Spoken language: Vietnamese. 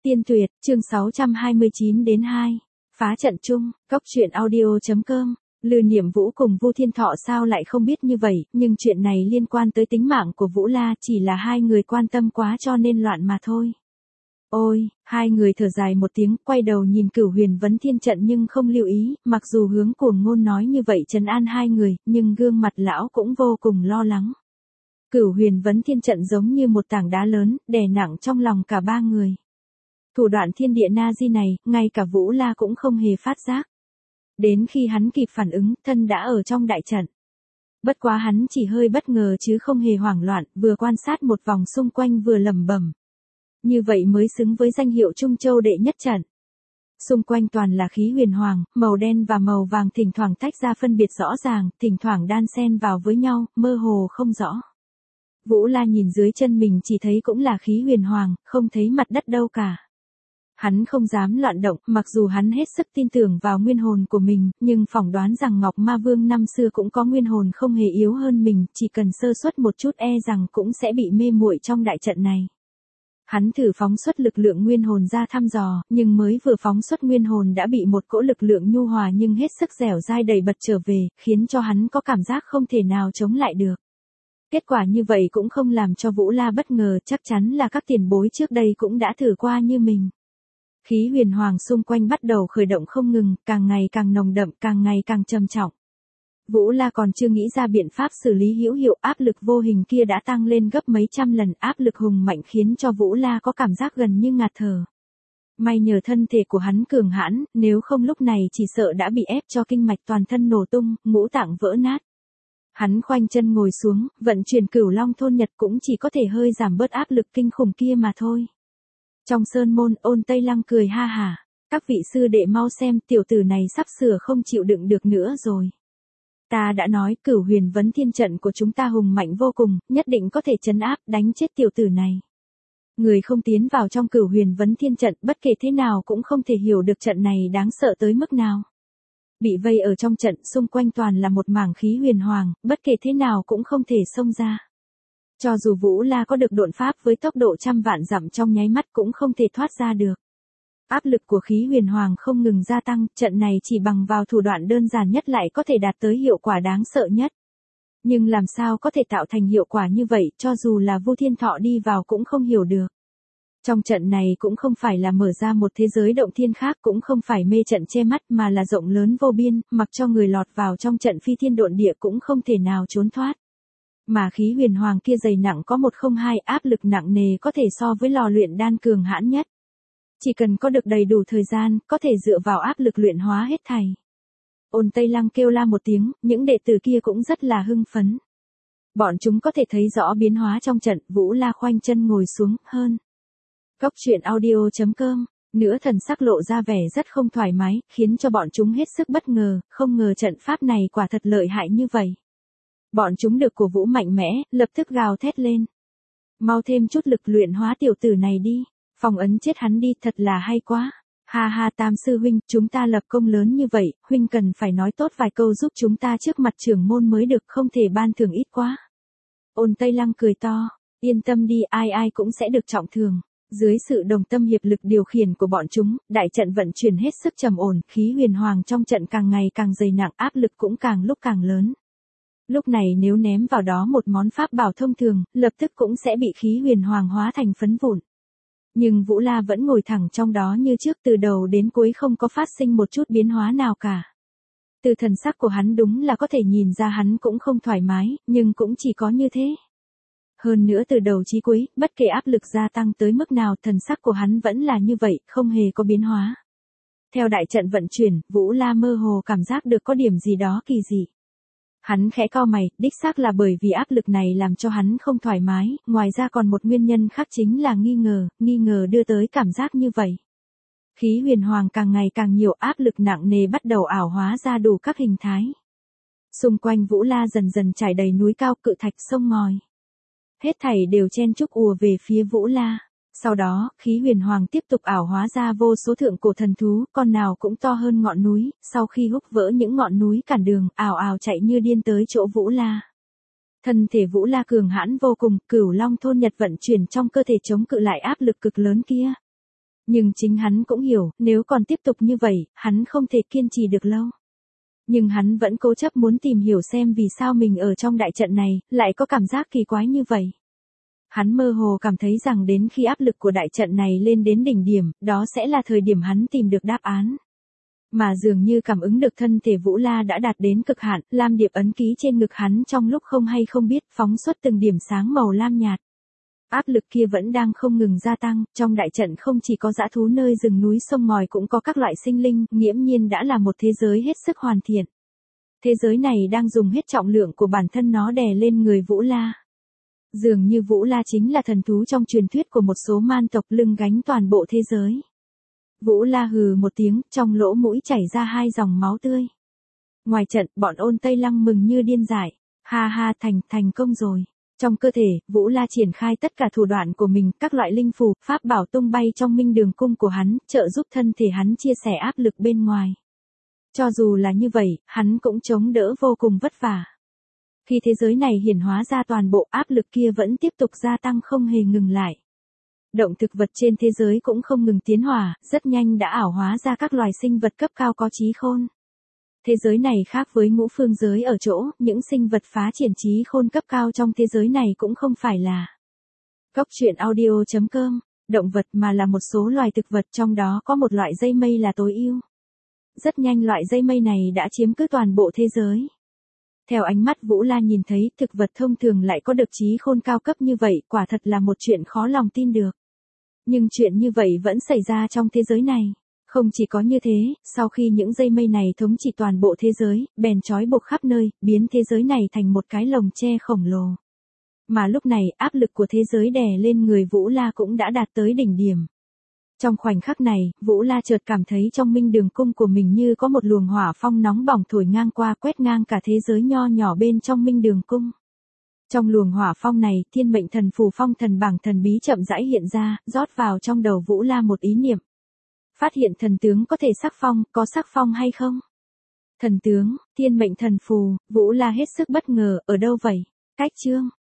Tiên tuyệt, chương 629-2. Phá trận chung, Cốc truyện audio.com. Lư Niệm Vũ cùng Vu Thiên Thọ sao lại không biết như vậy, nhưng chuyện này liên quan tới tính mạng của Vũ La, chỉ là hai người quan tâm quá cho nên loạn mà thôi. Ôi, hai người thở dài một tiếng, quay đầu nhìn Cửu Huyền Vấn Thiên trận nhưng không lưu ý, mặc dù hướng Cuồng Ngôn nói như vậy trấn an hai người, nhưng gương mặt lão cũng vô cùng lo lắng. Cửu Huyền Vấn Thiên trận giống như một tảng đá lớn, đè nặng trong lòng cả ba người. Thủ đoạn thiên địa na di này, ngay cả Vũ La cũng không hề phát giác. Đến khi hắn kịp phản ứng, thân đã ở trong đại trận. Bất quá hắn chỉ hơi bất ngờ chứ không hề hoảng loạn, vừa quan sát một vòng xung quanh vừa lẩm bẩm. Như vậy mới xứng với danh hiệu Trung Châu đệ nhất trận. Xung quanh toàn là khí huyền hoàng, màu đen và màu vàng thỉnh thoảng tách ra phân biệt rõ ràng, thỉnh thoảng đan xen vào với nhau, mơ hồ không rõ. Vũ La nhìn dưới chân mình chỉ thấy cũng là khí huyền hoàng, không thấy mặt đất đâu cả. Hắn không dám loạn động, mặc dù hắn hết sức tin tưởng vào nguyên hồn của mình, nhưng phỏng đoán rằng Ngọc Ma Vương năm xưa cũng có nguyên hồn không hề yếu hơn mình, chỉ cần sơ suất một chút e rằng cũng sẽ bị mê muội trong đại trận này. Hắn thử phóng xuất lực lượng nguyên hồn ra thăm dò, nhưng mới vừa phóng xuất nguyên hồn đã bị một cỗ lực lượng nhu hòa nhưng hết sức dẻo dai đẩy bật trở về, khiến cho hắn có cảm giác không thể nào chống lại được. Kết quả như vậy cũng không làm cho Vũ La bất ngờ, chắc chắn là các tiền bối trước đây cũng đã thử qua như mình. Khí huyền hoàng xung quanh bắt đầu khởi động không ngừng, càng ngày càng nồng đậm, càng ngày càng trầm trọng. Vũ La còn chưa nghĩ ra biện pháp xử lý hữu hiệu, áp lực vô hình kia đã tăng lên gấp mấy trăm lần, áp lực hùng mạnh khiến cho Vũ La có cảm giác gần như ngạt thở. May nhờ thân thể của hắn cường hãn, nếu không lúc này chỉ sợ đã bị ép cho kinh mạch toàn thân nổ tung, ngũ tạng vỡ nát. Hắn khoanh chân ngồi xuống, vận chuyển Cửu Long thôn nhật cũng chỉ có thể hơi giảm bớt áp lực kinh khủng kia mà thôi. Trong sơn môn, Ôn Tây Lăng cười ha hả. Các vị sư đệ mau xem, tiểu tử này sắp sửa không chịu đựng được nữa rồi. Ta đã nói Cửu Huyền Vấn Thiên trận của chúng ta hùng mạnh vô cùng, nhất định có thể trấn áp, đánh chết tiểu tử này. Người không tiến vào trong Cửu Huyền Vấn Thiên trận, bất kể thế nào cũng không thể hiểu được trận này đáng sợ tới mức nào. Bị vây ở trong trận, xung quanh toàn là một mảng khí huyền hoàng, bất kể thế nào cũng không thể xông ra. Cho dù Vũ La có được độn pháp với tốc độ trăm vạn dặm trong nháy mắt cũng không thể thoát ra được. Áp lực của khí huyền hoàng không ngừng gia tăng, trận này chỉ bằng vào thủ đoạn đơn giản nhất lại có thể đạt tới hiệu quả đáng sợ nhất. Nhưng làm sao có thể tạo thành hiệu quả như vậy, cho dù là Vu Thiên Thọ đi vào cũng không hiểu được. Trong trận này cũng không phải là mở ra một thế giới động thiên khác, cũng không phải mê trận che mắt mà là rộng lớn vô biên, mặc cho người lọt vào trong trận phi thiên độn địa cũng không thể nào trốn thoát. Mà khí huyền hoàng kia dày nặng có 102, áp lực nặng nề có thể so với lò luyện đan cường hãn nhất. Chỉ cần có được đầy đủ thời gian, có thể dựa vào áp lực luyện hóa hết thảy. Ôn Tây Lăng kêu la một tiếng, những đệ tử kia cũng rất là hưng phấn. Bọn chúng có thể thấy rõ biến hóa trong trận, Vũ La khoanh chân ngồi xuống, hơn. Cốc truyện audio.com, nửa thần sắc lộ ra vẻ rất không thoải mái, khiến cho bọn chúng hết sức bất ngờ, không ngờ trận pháp này quả thật lợi hại như vậy. Bọn chúng được cổ vũ mạnh mẽ, lập tức gào thét lên. Mau thêm chút lực luyện hóa tiểu tử này đi, phong ấn chết hắn đi, thật là hay quá. Ha ha Tam sư huynh, chúng ta lập công lớn như vậy, huynh cần phải nói tốt vài câu giúp chúng ta trước mặt trưởng môn mới được, không thể ban thưởng ít quá. Ôn Tây Lăng cười to, yên tâm đi, ai ai cũng sẽ được trọng thưởng. Dưới sự đồng tâm hiệp lực điều khiển của bọn chúng, đại trận vận chuyển hết sức trầm ổn, khí huyền hoàng trong trận càng ngày càng dày nặng, áp lực cũng càng lúc càng lớn. Lúc này nếu ném vào đó một món pháp bảo thông thường, lập tức cũng sẽ bị khí huyền hoàng hóa thành phấn vụn. Nhưng Vũ La vẫn ngồi thẳng trong đó như trước, từ đầu đến cuối không có phát sinh một chút biến hóa nào cả. Từ thần sắc của hắn đúng là có thể nhìn ra hắn cũng không thoải mái, nhưng cũng chỉ có như thế. Hơn nữa từ đầu chí cuối, bất kể áp lực gia tăng tới mức nào, thần sắc của hắn vẫn là như vậy, không hề có biến hóa. Theo đại trận vận chuyển, Vũ La mơ hồ cảm giác được có điểm gì đó kỳ dị. Hắn khẽ cau mày, đích xác là bởi vì áp lực này làm cho hắn không thoải mái, ngoài ra còn một nguyên nhân khác chính là nghi ngờ đưa tới cảm giác như vậy. Khí huyền hoàng càng ngày càng nhiều, áp lực nặng nề bắt đầu ảo hóa ra đủ các hình thái. Xung quanh Vũ La dần dần trải đầy núi cao, cự thạch, sông ngòi. Hết thảy đều chen chúc ùa về phía Vũ La. Sau đó, khí huyền hoàng tiếp tục ảo hóa ra vô số thượng cổ thần thú, con nào cũng to hơn ngọn núi, sau khi húc vỡ những ngọn núi cản đường, ào ào chạy như điên tới chỗ Vũ La. Thân thể Vũ La cường hãn vô cùng, Cửu Long thôn nhật vận chuyển trong cơ thể chống cự lại áp lực cực lớn kia. Nhưng chính hắn cũng hiểu, nếu còn tiếp tục như vậy, hắn không thể kiên trì được lâu. Nhưng hắn vẫn cố chấp muốn tìm hiểu xem vì sao mình ở trong đại trận này, lại có cảm giác kỳ quái như vậy. Hắn mơ hồ cảm thấy rằng đến khi áp lực của đại trận này lên đến đỉnh điểm, đó sẽ là thời điểm hắn tìm được đáp án. Mà dường như cảm ứng được thân thể Vũ La đã đạt đến cực hạn, lam điệp ấn ký trên ngực hắn trong lúc không hay không biết phóng xuất từng điểm sáng màu lam nhạt. Áp lực kia vẫn đang không ngừng gia tăng, trong đại trận không chỉ có dã thú nơi rừng núi sông ngòi cũng có các loại sinh linh, nghiễm nhiên đã là một thế giới hết sức hoàn thiện. Thế giới này đang dùng hết trọng lượng của bản thân nó đè lên người Vũ La. Dường như Vũ La chính là thần thú trong truyền thuyết của một số man tộc lưng gánh toàn bộ thế giới. Vũ La hừ một tiếng, trong lỗ mũi chảy ra 2 dòng máu tươi. Ngoài trận, bọn Ôn Tây Lăng mừng như điên dại. Ha ha, thành công rồi. Trong cơ thể, Vũ La triển khai tất cả thủ đoạn của mình, các loại linh phù, pháp bảo tung bay trong minh đường cung của hắn, trợ giúp thân thể hắn chia sẻ áp lực bên ngoài. Cho dù là như vậy, hắn cũng chống đỡ vô cùng vất vả. Khi thế giới này hiển hóa ra toàn bộ, áp lực kia vẫn tiếp tục gia tăng không hề ngừng lại. Động thực vật trên thế giới cũng không ngừng tiến hóa, rất nhanh đã ảo hóa ra các loài sinh vật cấp cao có trí khôn. Thế giới này khác với ngũ phương giới ở chỗ, những sinh vật phá triển trí khôn cấp cao trong thế giới này cũng không phải là Góc truyện audio.com, động vật mà là một số loài thực vật, trong đó có một loại dây mây là tối ưu. Rất nhanh loại dây mây này đã chiếm cứ toàn bộ thế giới. Theo ánh mắt Vũ La nhìn thấy, thực vật thông thường lại có được trí khôn cao cấp như vậy, quả thật là một chuyện khó lòng tin được. Nhưng chuyện như vậy vẫn xảy ra trong thế giới này. Không chỉ có như thế, sau khi những dây mây này thống trị toàn bộ thế giới, bèn trói buộc khắp nơi, biến thế giới này thành một cái lồng tre khổng lồ. Mà lúc này, áp lực của thế giới đè lên người Vũ La cũng đã đạt tới đỉnh điểm. Trong khoảnh khắc này, Vũ La chợt cảm thấy trong minh đường cung của mình như có một luồng hỏa phong nóng bỏng thổi ngang qua, quét ngang cả thế giới nho nhỏ bên trong minh đường cung. Trong luồng hỏa phong này, thiên mệnh thần phù phong thần bảng thần bí chậm rãi hiện ra, rót vào trong đầu Vũ La một ý niệm. Phát hiện thần tướng có thể sắc phong, có sắc phong hay không? Thần tướng, thiên mệnh thần phù, Vũ La hết sức bất ngờ, ở đâu vậy? Cách chương.